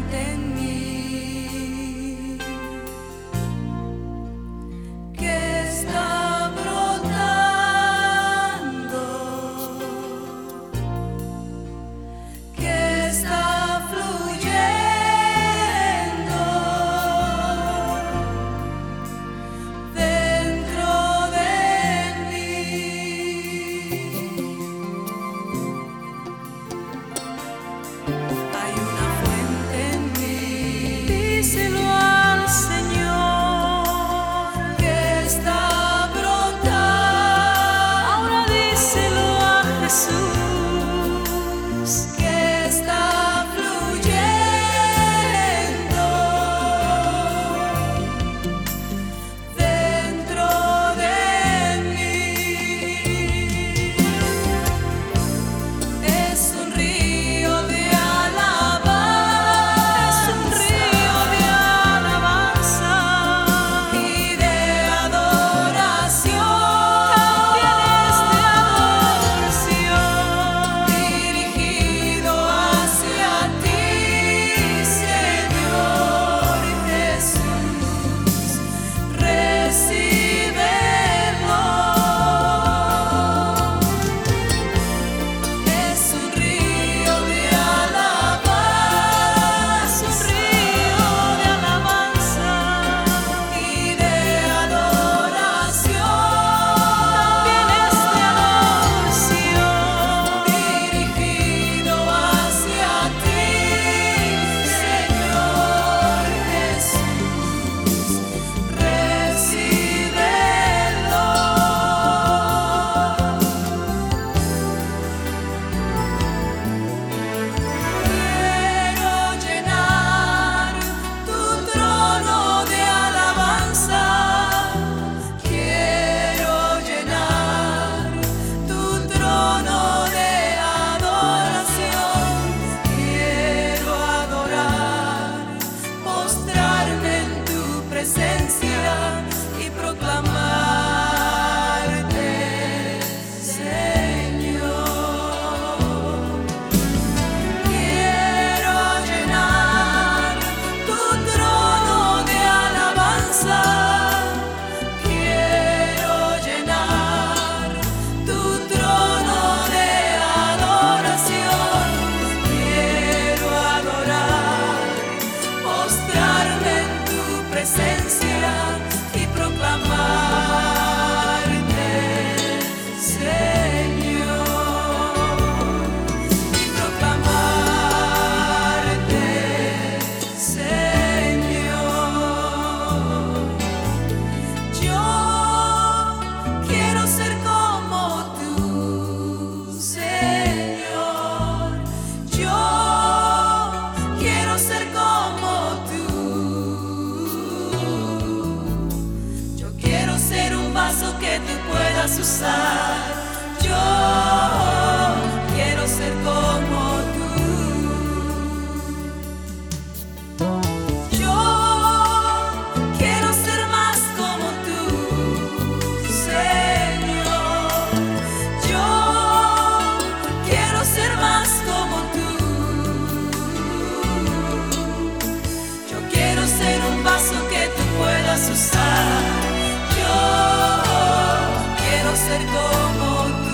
fuente en mí que está brotando, que está fluyendo dentro de mí. Hay una fuente en mí, díselo al Señor, que está brotando. Ahora díselo a Jesús, que está fluyendo dentro de mí. Es un río de alabanza, es un río de alabanza y de adoración, también es de adoración, dirigido hacia ti, Señor Jesús. Recíbelo. Es un río de alabanza, es un río de alabanza y de adoración, también es de adoración, dirigido hacia ti, Señor Jesús. Recíbelo. Quiero llenar tu trono de alabanza, quiero llenar tu trono de adoración, quiero adorar, postrarme en tu presencia y proclamarte, Señor. Quiero llenar tu trono de alabanza, quiero llenar tu trono de adoración, quiero adorar, postrarme en tu presencia y proclamarte, Señor, y proclamarte, Señor. Yo quiero ser como tú, Señor. Yo quiero ser como tú. Yo quiero ser un vaso que tú puedas usar. Yo quiero ser como tú. Yo quiero ser más como tú, Señor. Yo quiero ser más como tú. Yo quiero ser un vaso que tú puedas usar. Yo quiero ser como tú.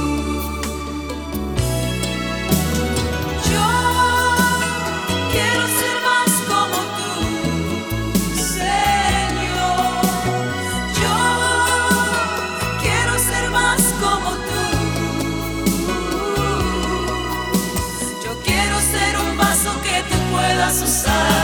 Yo quiero ser más como tú, Señor. Yo quiero ser más como tú. Yo quiero ser un vaso que tú puedas usar.